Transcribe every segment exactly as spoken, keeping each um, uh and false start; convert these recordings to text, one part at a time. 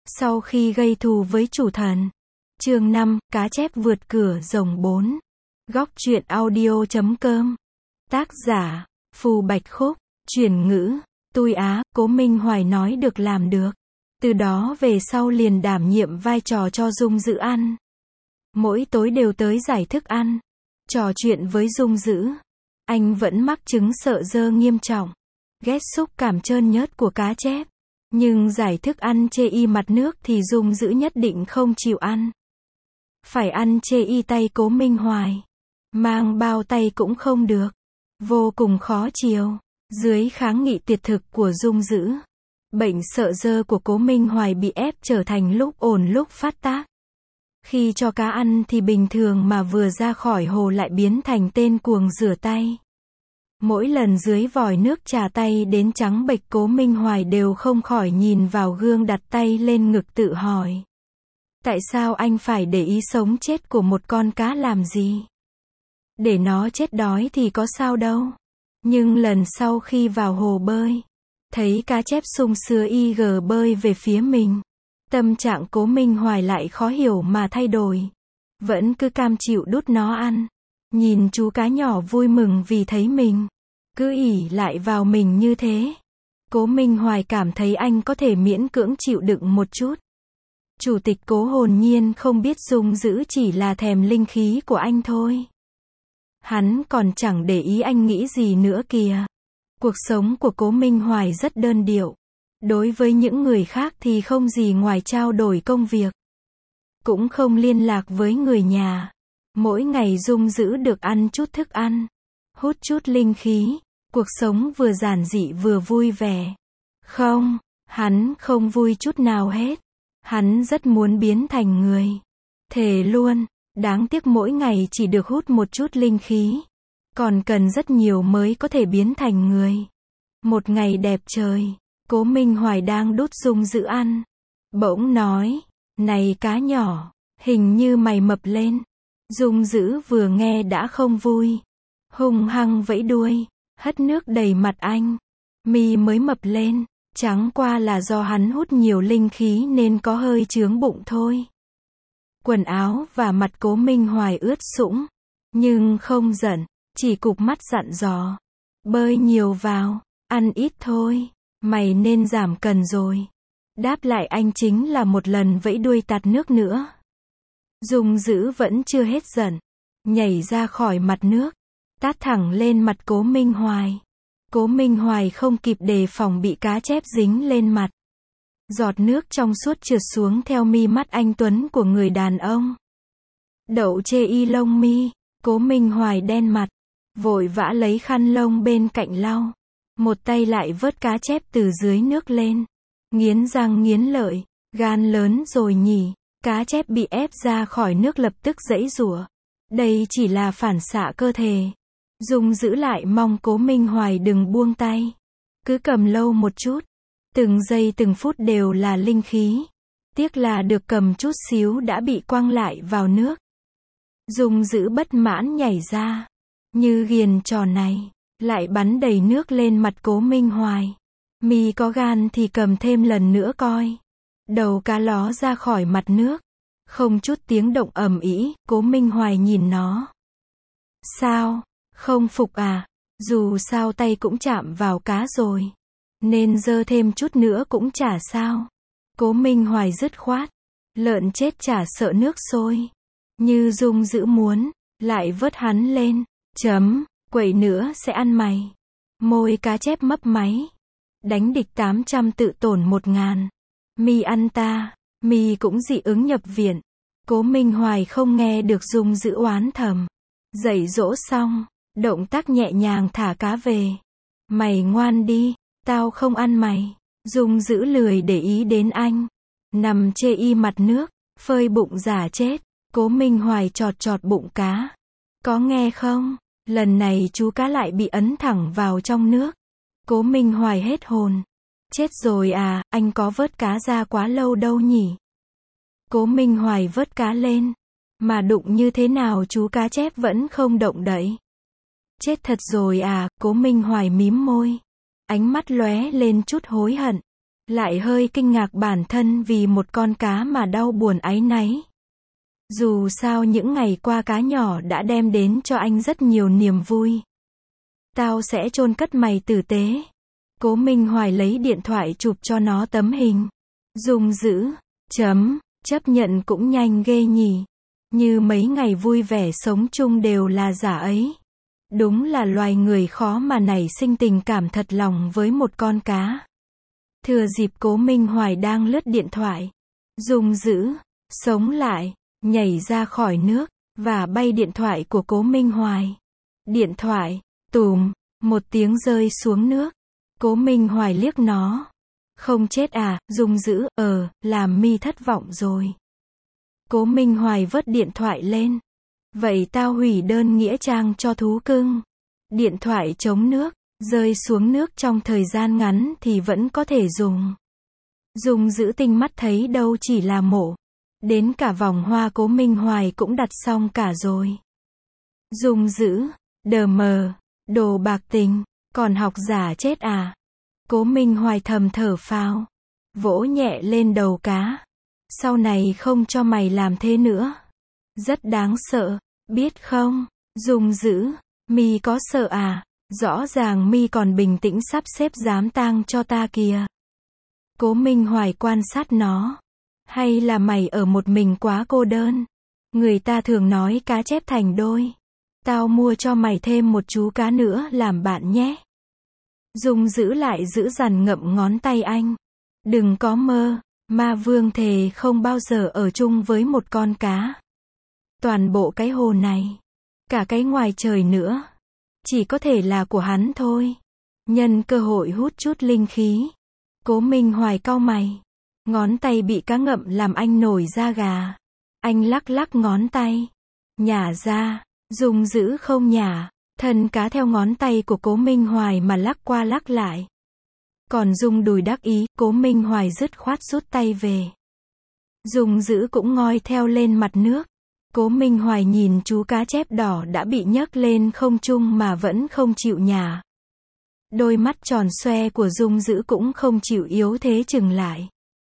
Sau khi gây thù với chủ thần. Chương năm, cá chép vượt cửa rồng bốn. Góc truyện audio chấm com. Tác giả, Phù Bạch Khúc. Chuyển ngữ, Tui Á, Cố Minh Hoài nói được làm được. Từ đó về sau liền đảm nhiệm vai trò cho Dung Dữ ăn. Mỗi tối đều tới giải thức ăn. Trò chuyện với Dung Dữ. Anh vẫn mắc chứng sợ dơ nghiêm trọng. Ghét xúc cảm trơn nhớt của cá chép. Nhưng giải thức ăn chê y mặt nước thì Dung Dữ nhất định không chịu ăn. Phải ăn chê y tay Cố Minh Hoài. Mang bao tay cũng không được. Vô cùng khó chiều. Dưới kháng nghị tuyệt thực của Dung Dữ. Bệnh sợ dơ của Cố Minh Hoài bị ép trở thành lúc ổn lúc phát tác. Khi cho cá ăn thì bình thường mà vừa ra khỏi hồ lại biến thành tên cuồng rửa tay. Mỗi lần dưới vòi nước trà tay đến trắng bệch Cố Minh Hoài đều không khỏi nhìn vào gương đặt tay lên ngực tự hỏi. Tại sao anh phải để ý sống chết của một con cá làm gì? Để nó chết đói thì có sao đâu. Nhưng lần sau khi vào hồ bơi, thấy cá chép sung sứa y gờ bơi về phía mình. Tâm trạng Cố Minh Hoài lại khó hiểu mà thay đổi. Vẫn cứ cam chịu đút nó ăn. Nhìn chú cá nhỏ vui mừng vì thấy mình. Cứ ỉ lại vào mình như thế. Cố Minh Hoài cảm thấy anh có thể miễn cưỡng chịu đựng một chút. Chủ tịch Cố hồn nhiên không biết Dung Dữ chỉ là thèm linh khí của anh thôi. Hắn còn chẳng để ý anh nghĩ gì nữa kìa. Cuộc sống của Cố Minh Hoài rất đơn điệu. Đối với những người khác thì không gì ngoài trao đổi công việc. Cũng không liên lạc với người nhà. Mỗi ngày Dung Dữ được ăn chút thức ăn. Hút chút linh khí. Cuộc sống vừa giản dị vừa vui vẻ. Không, hắn không vui chút nào hết. Hắn rất muốn biến thành người. Thề luôn, đáng tiếc mỗi ngày chỉ được hút một chút linh khí. Còn cần rất nhiều mới có thể biến thành người. Một ngày đẹp trời, Cố Minh Hoài đang đút Dung Dữ ăn. Bỗng nói, này cá nhỏ, hình như mày mập lên. Dung Dữ vừa nghe đã không vui. Hung hăng vẫy đuôi, hất nước đầy mặt anh. Mi mới mập lên, chẳng qua là do hắn hút nhiều linh khí nên có hơi chướng bụng thôi. Quần áo và mặt Cố Minh Hoài ướt sũng, nhưng không giận, chỉ cụp mắt dặn dò. Bơi nhiều vào, ăn ít thôi, mày nên giảm cân rồi. Đáp lại anh chính là một lần vẫy đuôi tạt nước nữa. Dung Dữ vẫn chưa hết giận, nhảy ra khỏi mặt nước, tát thẳng lên mặt Cố Minh Hoài. Cố Minh Hoài không kịp đề phòng bị cá chép dính lên mặt. Giọt nước trong suốt trượt xuống theo mi mắt anh tuấn của người đàn ông. Đậu chê y lông mi, Cố Minh Hoài đen mặt, vội vã lấy khăn lông bên cạnh lau. Một tay lại vớt cá chép từ dưới nước lên. Nghiến răng nghiến lợi, gan lớn rồi nhỉ. Cá chép bị ép ra khỏi nước lập tức giãy giụa. Đây chỉ là phản xạ cơ thể. Dung Dữ lại mong Cố Minh Hoài đừng buông tay. Cứ cầm lâu một chút. Từng giây từng phút đều là linh khí. Tiếc là được cầm chút xíu đã bị quăng lại vào nước. Dung Dữ bất mãn nhảy ra. Như ghiền trò này, lại bắn đầy nước lên mặt Cố Minh Hoài. Mi có gan thì cầm thêm lần nữa coi. Đầu cá ló ra khỏi mặt nước. Không chút tiếng động ầm ĩ, Cố Minh Hoài nhìn nó. Sao? Không phục à? Dù sao tay cũng chạm vào cá rồi. Nên dơ thêm chút nữa cũng chả sao. Cố Minh Hoài dứt khoát. Lợn chết chả sợ nước sôi. Như Dung Dữ muốn, lại vớt hắn lên. Chấm, quậy nữa sẽ ăn mày. Môi cá chép mấp máy. Đánh địch tám trăm tự tổn một ngàn. Mi ăn ta, mi cũng dị ứng nhập viện. Cố Minh Hoài không nghe được Dung Dữ oán thầm. Dạy dỗ xong, động tác nhẹ nhàng thả cá về. Mày ngoan đi, tao không ăn mày. Dung Dữ lười để ý đến anh. Nằm chê y mặt nước, phơi bụng giả chết. Cố Minh Hoài chọt chọt bụng cá. Có nghe không? Lần này chú cá lại bị ấn thẳng vào trong nước. Cố Minh Hoài hết hồn. Chết rồi à, anh có vớt cá ra quá lâu đâu nhỉ? Cố Minh Hoài vớt cá lên. Mà đụng như thế nào chú cá chép vẫn không động đậy. Chết thật rồi à, Cố Minh Hoài mím môi. Ánh mắt lóe lên chút hối hận. lại hơi kinh ngạc bản thân vì một con cá mà đau buồn áy náy. Dù sao những ngày qua cá nhỏ đã đem đến cho anh rất nhiều niềm vui. Tao sẽ chôn cất mày tử tế. Cố Minh Hoài lấy điện thoại chụp cho nó tấm hình. Dung dữ, chấm, chấp nhận cũng nhanh ghê nhỉ. Như mấy ngày vui vẻ sống chung đều là giả ấy. Đúng là loài người khó mà nảy sinh tình cảm thật lòng với một con cá. Thừa dịp Cố Minh Hoài đang lướt điện thoại, Dung dữ, sống lại, nhảy ra khỏi nước, và bay điện thoại của Cố Minh Hoài. Điện thoại, tùm, một tiếng rơi xuống nước. Cố Minh Hoài liếc nó. Không chết à, Dung dữ, ờ, làm mi thất vọng rồi. Cố Minh Hoài vớt điện thoại lên. Vậy tao hủy đơn nghĩa trang cho thú cưng. Điện thoại chống nước, rơi xuống nước trong thời gian ngắn thì vẫn có thể dùng. Dung dữ tinh mắt thấy đâu chỉ là mộ. Đến cả vòng hoa Cố Minh Hoài cũng đặt xong cả rồi. Dung dữ, đờ mờ, đồ bạc tình, còn học giả chết à. Cố Minh Hoài thầm thở phào, vỗ nhẹ lên đầu cá. Sau này không cho mày làm thế nữa. Rất đáng sợ, biết không? Dung dữ, mi có sợ à? Rõ ràng mi còn bình tĩnh sắp xếp giám tang cho ta kìa. Cố Minh Hoài quan sát nó. Hay là mày ở một mình quá cô đơn? Người ta thường nói cá chép thành đôi. Tao mua cho mày thêm một chú cá nữa làm bạn nhé. Dung giữ lại giữ dằn ngậm ngón tay anh. Đừng có mơ, ma vương thề không bao giờ ở chung với một con cá. Toàn bộ cái hồ này, cả cái ngoài trời nữa, chỉ có thể là của hắn thôi. Nhân cơ hội hút chút linh khí. Cố Minh Hoài cau mày. Ngón tay bị cá ngậm làm anh nổi da gà. Anh lắc lắc ngón tay. Nhả ra. Dung giữ không nhả. Thân cá theo ngón tay của Cố Minh Hoài mà lắc qua lắc lại. Còn Dung đùi đắc ý, Cố Minh Hoài dứt khoát rút tay về. Dung giữ cũng ngoi theo lên mặt nước. Cố Minh Hoài nhìn chú cá chép đỏ đã bị nhấc lên không trung mà vẫn không chịu nhả. Đôi mắt tròn xoe của Dung giữ cũng không chịu yếu thế chừng lại.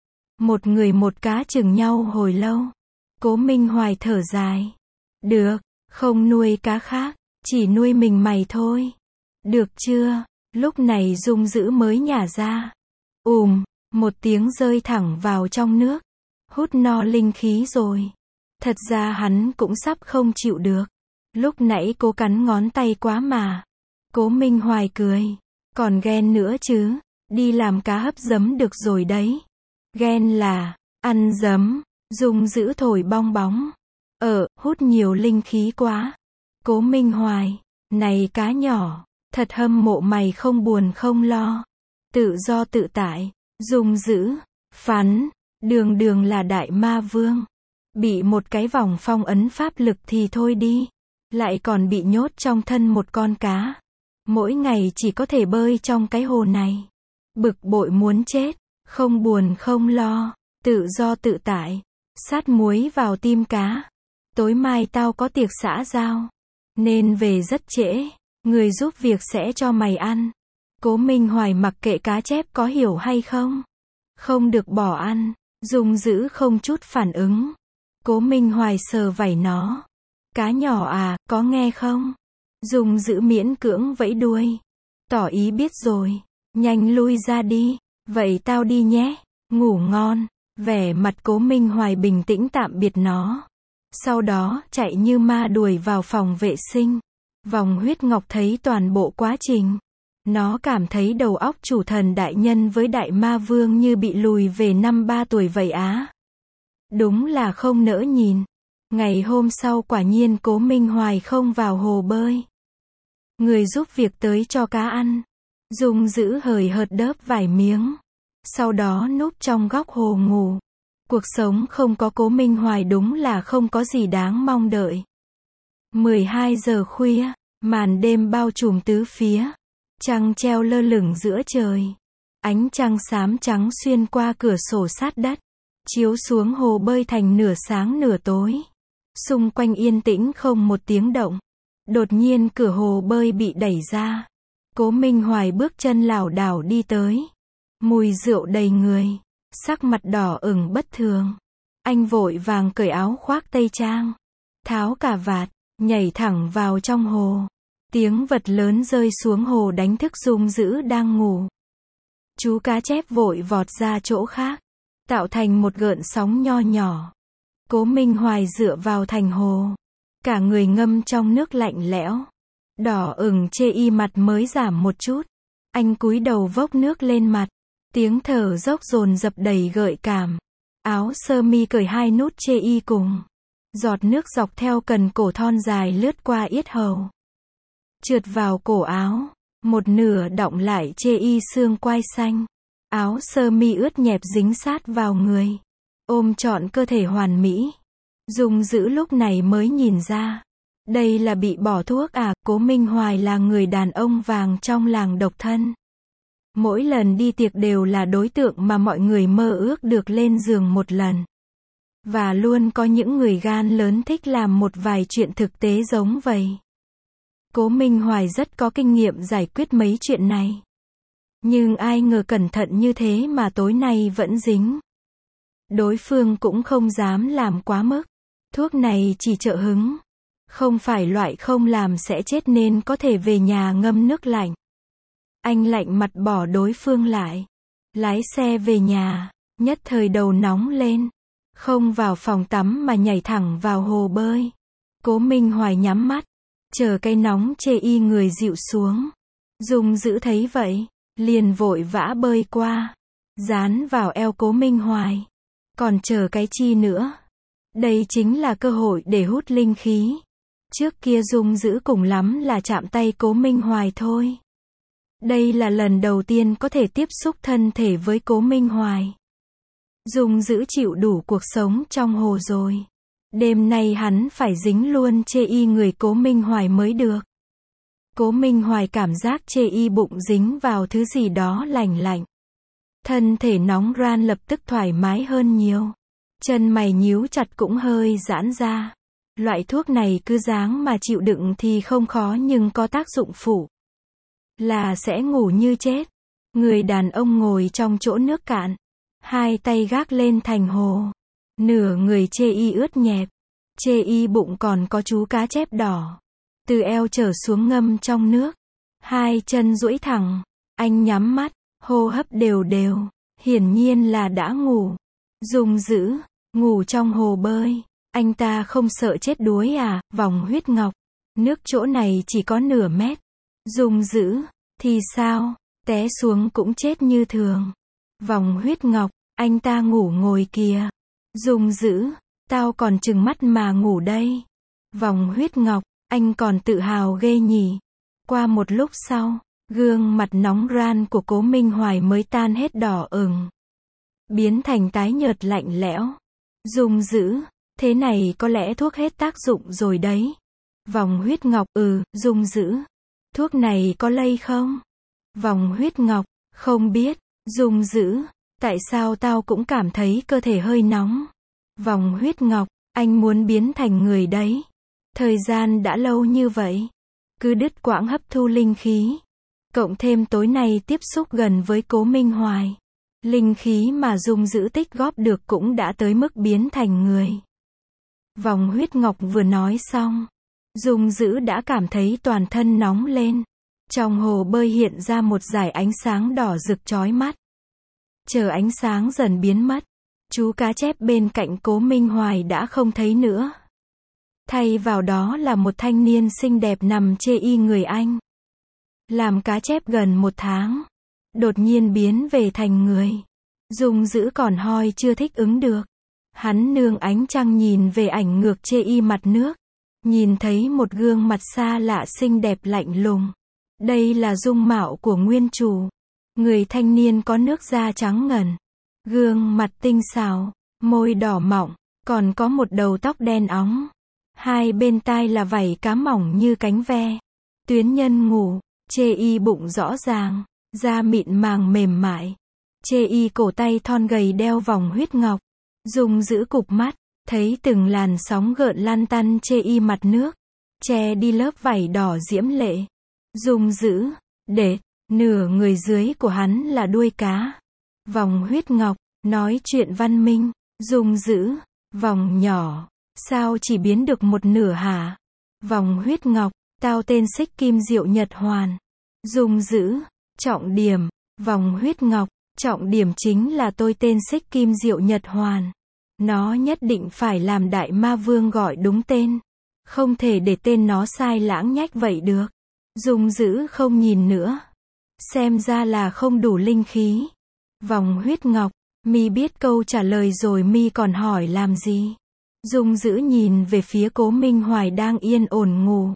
Một người một cá chừng nhau hồi lâu. Cố Minh Hoài thở dài. Được, không nuôi cá khác, chỉ nuôi mình mày thôi. Được chưa? Lúc này Dung giữ mới nhả ra. Ùm, một tiếng rơi thẳng vào trong nước. Hút no linh khí rồi. Thật ra hắn cũng sắp không chịu được. Lúc nãy cố cắn ngón tay quá mà. Cố Minh Hoài cười. Còn ghen nữa chứ. Đi làm cá hấp giấm được rồi đấy. Ghen là, ăn giấm. Dung giữ thổi bong bóng. Ờ, hút nhiều linh khí quá. Cố Minh Hoài. Này cá nhỏ. Thật hâm mộ mày không buồn không lo. Tự do tự tại. Dung giữ. Phắn. Đường đường là đại ma vương. Bị một cái vòng phong ấn pháp lực thì thôi đi. Lại còn bị nhốt trong thân một con cá. Mỗi ngày chỉ có thể bơi trong cái hồ này. Bực bội muốn chết. Không buồn không lo. Tự do tự tại. Sát muối vào tim cá. Tối mai tao có tiệc xã giao. Nên về rất trễ. Người giúp việc sẽ cho mày ăn. Cố Minh Hoài mặc kệ cá chép có hiểu hay không. Không được bỏ ăn. Dung giữ không chút phản ứng. Cố Minh Hoài sờ vảy nó. Cá nhỏ à, có nghe không? Dung giữ miễn cưỡng vẫy đuôi. Tỏ ý biết rồi. Nhanh lui ra đi. Vậy tao đi nhé. Ngủ ngon. Vẻ mặt Cố Minh Hoài bình tĩnh tạm biệt nó. Sau đó chạy như ma đuổi vào phòng vệ sinh. Vòng huyết ngọc thấy toàn bộ quá trình. Nó cảm thấy đầu óc chủ thần đại nhân với đại ma vương như bị lùi về năm ba tuổi vậy á. Đúng là không nỡ nhìn. Ngày hôm sau quả nhiên Cố Minh Hoài không vào hồ bơi. Người giúp việc tới cho cá ăn. Dung giữ hời hợt đớp vài miếng. Sau đó núp trong góc hồ ngủ. Cuộc sống không có Cố Minh Hoài đúng là không có gì đáng mong đợi. mười hai giờ khuya, màn đêm bao trùm tứ phía. Trăng treo lơ lửng giữa trời. Ánh trăng xám trắng xuyên qua cửa sổ sát đất. Chiếu xuống hồ bơi thành nửa sáng nửa tối. Xung quanh yên tĩnh không một tiếng động. Đột nhiên cửa hồ bơi bị đẩy ra. Cố Minh Hoài bước chân lảo đảo đi tới. Mùi rượu đầy người. Sắc mặt đỏ ửng bất thường. Anh vội vàng cởi áo khoác tây trang. Tháo cà vạt, nhảy thẳng vào trong hồ. Tiếng vật lớn rơi xuống hồ đánh thức Dung Dữ đang ngủ. Chú cá chép vội vọt ra chỗ khác, tạo thành một gợn sóng nho nhỏ. Cố Minh Hoài dựa vào thành hồ, cả người ngâm trong nước lạnh lẽo. Đỏ ửng chê y mặt mới giảm một chút. Anh cúi đầu vốc nước lên mặt, tiếng thở dốc dồn dập đầy gợi cảm. Áo sơ mi cởi hai nút chê y cùng. Giọt nước dọc theo cần cổ thon dài lướt qua yết hầu, trượt vào cổ áo, một nửa đọng lại chê y xương quai xanh. Áo sơ mi ướt nhẹp dính sát vào người, ôm trọn cơ thể hoàn mỹ. Dung Dữ lúc này mới nhìn ra, đây là bị bỏ thuốc à. Cố Minh Hoài là người đàn ông vàng trong làng độc thân. Mỗi lần đi tiệc đều là đối tượng mà mọi người mơ ước được lên giường một lần. Và luôn có những người gan lớn thích làm một vài chuyện thực tế giống vậy. Cố Minh Hoài rất có kinh nghiệm giải quyết mấy chuyện này. Nhưng ai ngờ cẩn thận như thế mà tối nay vẫn dính. Đối phương cũng không dám làm quá mức. Thuốc này chỉ trợ hứng, không phải loại không làm sẽ chết nên có thể về nhà ngâm nước lạnh. Anh lạnh mặt bỏ đối phương lại, lái xe về nhà, nhất thời đầu nóng lên. Không vào phòng tắm mà nhảy thẳng vào hồ bơi. Cố Minh Hoài nhắm mắt, chờ cái nóng chê y người dịu xuống. Dung Dữ thấy vậy, liền vội vã bơi qua, dán vào eo Cố Minh Hoài. Còn chờ cái chi nữa? Đây chính là cơ hội để hút linh khí. Trước kia Dung Dữ cùng lắm là chạm tay Cố Minh Hoài thôi. Đây là lần đầu tiên có thể tiếp xúc thân thể với Cố Minh Hoài. Dung Dữ chịu đủ cuộc sống trong hồ rồi. Đêm nay hắn phải dính luôn chê y người Cố Minh Hoài mới được. Cố Minh Hoài cảm giác chê y bụng dính vào thứ gì đó lành lạnh. Thân thể nóng ran lập tức thoải mái hơn nhiều. Chân mày nhíu chặt cũng hơi giãn ra. Loại thuốc này cứ dáng mà chịu đựng thì không khó nhưng có tác dụng phụ là sẽ ngủ như chết. Người đàn ông ngồi trong chỗ nước cạn, hai tay gác lên thành hồ. Nửa người chê y ướt nhẹp. Chê y bụng còn có chú cá chép đỏ. Từ eo trở xuống ngâm trong nước. Hai chân duỗi thẳng. Anh nhắm mắt, hô hấp đều đều. Hiển nhiên là đã ngủ. Dung Dữ, ngủ trong hồ bơi. Anh ta không sợ chết đuối à? Vòng huyết ngọc. Nước chỗ này chỉ có nửa mét. Dung Dữ, thì sao? Té xuống cũng chết như thường. Vòng huyết ngọc, anh ta ngủ ngồi kìa. Dung Dữ, tao còn trừng mắt mà ngủ đây. Vòng huyết ngọc, anh còn tự hào ghê nhỉ. Qua một lúc sau, gương mặt nóng ran của Cố Minh Hoài mới tan hết đỏ ửng, biến thành tái nhợt lạnh lẽo. Dung Dữ, thế này có lẽ thuốc hết tác dụng rồi đấy. Vòng huyết ngọc, ừ, Dung Dữ, thuốc này có lây không? Vòng huyết ngọc, không biết. Dung Dữ, tại sao tao cũng cảm thấy cơ thể hơi nóng. Vòng huyết ngọc, anh muốn biến thành người đấy. Thời gian đã lâu như vậy, cứ đứt quãng hấp thu linh khí. Cộng thêm tối nay tiếp xúc gần với Cố Minh Hoài. Linh khí mà Dung Dữ tích góp được cũng đã tới mức biến thành người. Vòng huyết ngọc vừa nói xong, Dung Dữ đã cảm thấy toàn thân nóng lên. Trong hồ bơi hiện ra một dải ánh sáng đỏ rực chói mắt. Chờ ánh sáng dần biến mất, chú cá chép bên cạnh Cố Minh Hoài đã không thấy nữa. Thay vào đó là một thanh niên xinh đẹp nằm chê y người anh. Làm cá chép gần một tháng, đột nhiên biến về thành người. Dung Dữ còn hoi chưa thích ứng được. Hắn nương ánh trăng nhìn về ảnh ngược chê y mặt nước. Nhìn thấy một gương mặt xa lạ xinh đẹp lạnh lùng. Đây là dung mạo của nguyên chủ. Người thanh niên có nước da trắng ngần, gương mặt tinh xảo, môi đỏ mọng, còn có một đầu tóc đen óng. Hai bên tai là vảy cá mỏng như cánh ve. Tuyến nhân ngủ, chê y bụng rõ ràng, da mịn màng mềm mại. Chê y cổ tay thon gầy đeo vòng huyết ngọc. Dung Dữ cụp mắt, thấy từng làn sóng gợn lăn tăn chê y mặt nước, che đi lớp vảy đỏ diễm lệ. Dung Dữ, để, nửa người dưới của hắn là đuôi cá. Vòng huyết ngọc, nói chuyện văn minh. Dung dữ, vòng nhỏ, sao chỉ biến được một nửa hả? Vòng huyết ngọc, tao tên Xích Kim Diệu Nhật Hoàn. Dung dữ, trọng điểm, vòng huyết ngọc, trọng điểm chính là tôi tên Xích Kim Diệu Nhật Hoàn. Nó nhất định phải làm đại ma vương gọi đúng tên. Không thể để tên nó sai lãng nhách vậy được. Dung dữ không nhìn nữa. Xem ra là không đủ linh khí. Vòng huyết ngọc, mi biết câu trả lời rồi mi còn hỏi làm gì? Dung dữ nhìn về phía Cố Minh Hoài đang yên ổn ngủ.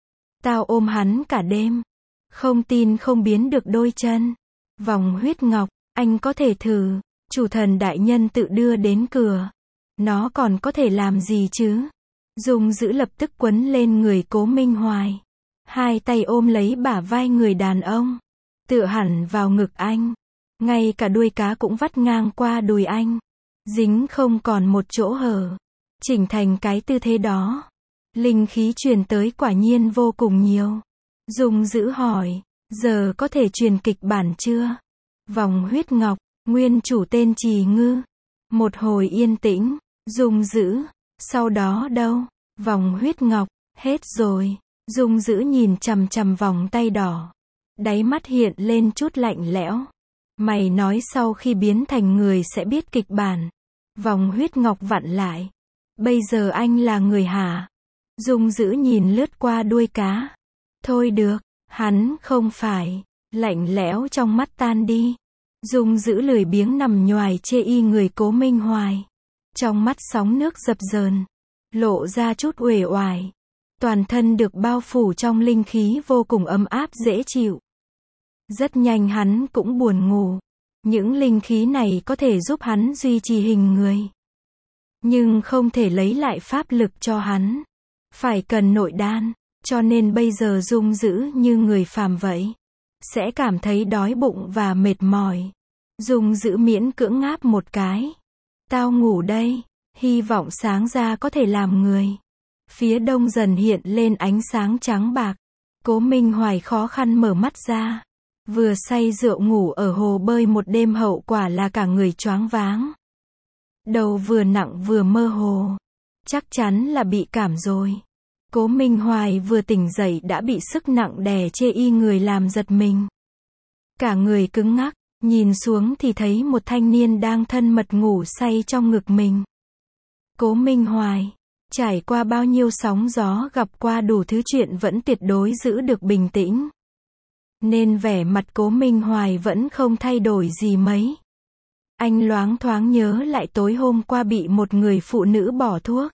Tao ôm hắn cả đêm. Không tin không biến được đôi chân. Vòng huyết ngọc, anh có thể thử. Chủ thần đại nhân tự đưa đến cửa. Nó còn có thể làm gì chứ? Dung dữ lập tức quấn lên người Cố Minh Hoài. Hai tay ôm lấy bả vai người đàn ông. Tựa hẳn vào ngực anh. Ngay cả đuôi cá cũng vắt ngang qua đùi anh. Dính không còn một chỗ hở. Chỉnh thành cái tư thế đó. Linh khí truyền tới quả nhiên vô cùng nhiều. Dung dữ hỏi, giờ có thể truyền kịch bản chưa? Vòng huyết ngọc, nguyên chủ tên Trì Ngư. Một hồi yên tĩnh. Dung dữ, sau đó đâu? Vòng huyết ngọc, hết rồi. Dung dữ nhìn chằm chằm vòng tay đỏ. Đáy mắt hiện lên chút lạnh lẽo. Mày nói sau khi biến thành người sẽ biết kịch bản. Vòng huyết ngọc vặn lại. Bây giờ anh là người hả? Dung dữ nhìn lướt qua đuôi cá. Thôi được, hắn không phải. Lạnh lẽo trong mắt tan đi. Dung dữ lười biếng nằm nhoài chê y người Cố Minh Hoài. Trong mắt sóng nước dập dờn. Lộ ra chút uể oải. Toàn thân được bao phủ trong linh khí vô cùng ấm áp dễ chịu. Rất nhanh hắn cũng buồn ngủ. Những linh khí này có thể giúp hắn duy trì hình người. Nhưng không thể lấy lại pháp lực cho hắn. Phải cần nội đan. Cho nên bây giờ Dung dữ như người phàm vậy. Sẽ cảm thấy đói bụng và mệt mỏi. Dung dữ miễn cưỡng ngáp một cái. Tao ngủ đây. Hy vọng sáng ra có thể làm người. Phía đông dần hiện lên ánh sáng trắng bạc. Cố Minh Hoài khó khăn mở mắt ra. Vừa say rượu ngủ ở hồ bơi một đêm hậu quả là cả người choáng váng. Đầu vừa nặng vừa mơ hồ. Chắc chắn là bị cảm rồi. Cố Minh Hoài vừa tỉnh dậy đã bị sức nặng đè chê y người làm giật mình. Cả người cứng ngắc, nhìn xuống thì thấy một thanh niên đang thân mật ngủ say trong ngực mình. Cố Minh Hoài, trải qua bao nhiêu sóng gió gặp qua đủ thứ chuyện vẫn tuyệt đối giữ được bình tĩnh. Nên vẻ mặt Cố Minh Hoài vẫn không thay đổi gì mấy. Anh loáng thoáng nhớ lại tối hôm qua bị một người phụ nữ bỏ thuốc.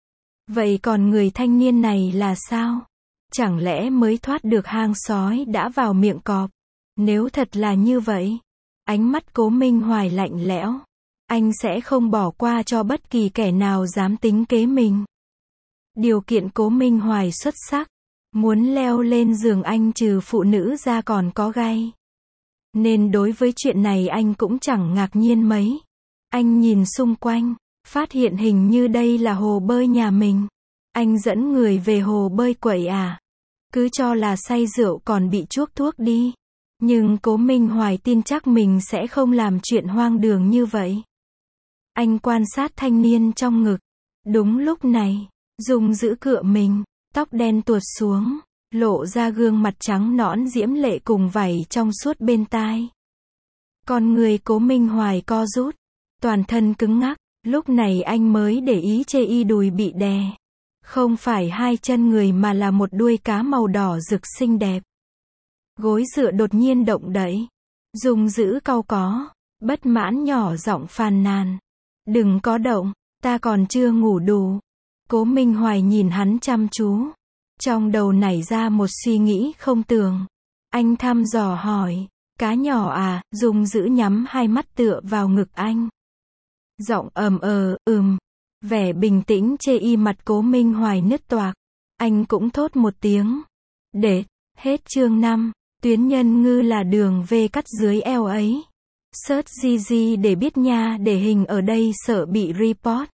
Vậy còn người thanh niên này là sao? Chẳng lẽ mới thoát được hang sói đã vào miệng cọp? Nếu thật là như vậy, ánh mắt Cố Minh Hoài lạnh lẽo. Anh sẽ không bỏ qua cho bất kỳ kẻ nào dám tính kế mình. Điều kiện Cố Minh Hoài xuất sắc. Muốn leo lên giường anh trừ phụ nữ ra còn có gai. Nên đối với chuyện này anh cũng chẳng ngạc nhiên mấy. Anh nhìn xung quanh, phát hiện hình như đây là hồ bơi nhà mình. Anh dẫn người về hồ bơi quậy à? Cứ cho là say rượu còn bị chuốc thuốc đi. Nhưng Cố Minh Hoài tin chắc mình sẽ không làm chuyện hoang đường như vậy. Anh quan sát thanh niên trong ngực. Đúng lúc này, Dung giữ cựa mình, tóc đen tuột xuống, lộ ra gương mặt trắng nõn diễm lệ cùng vảy trong suốt bên tai. Con người Cố Minh Hoài co rút, toàn thân cứng ngắc, lúc này anh mới để ý chê y đùi bị đè. Không phải hai chân người mà là một đuôi cá màu đỏ rực xinh đẹp. Gối dựa đột nhiên động đậy. Dung giữ cau có, bất mãn nhỏ giọng phàn nàn. Đừng có động, ta còn chưa ngủ đủ. Cố Minh Hoài nhìn hắn chăm chú. Trong đầu nảy ra một suy nghĩ không tường. Anh thăm dò hỏi, cá nhỏ à? Dung giữ nhắm hai mắt tựa vào ngực anh. Giọng ầm ờ, ừm. Vẻ bình tĩnh chê y mặt Cố Minh Hoài nứt toạc. Anh cũng thốt một tiếng. Để, hết chương năm. Tuyến nhân ngư là đường V cắt dưới eo ấy. Search gi gi để biết nha, để hình ở đây sợ bị report.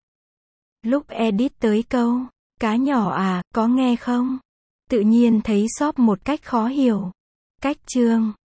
Lúc edit tới câu, cá nhỏ à, có nghe không? Tự nhiên thấy shop một cách khó hiểu. Cách chương.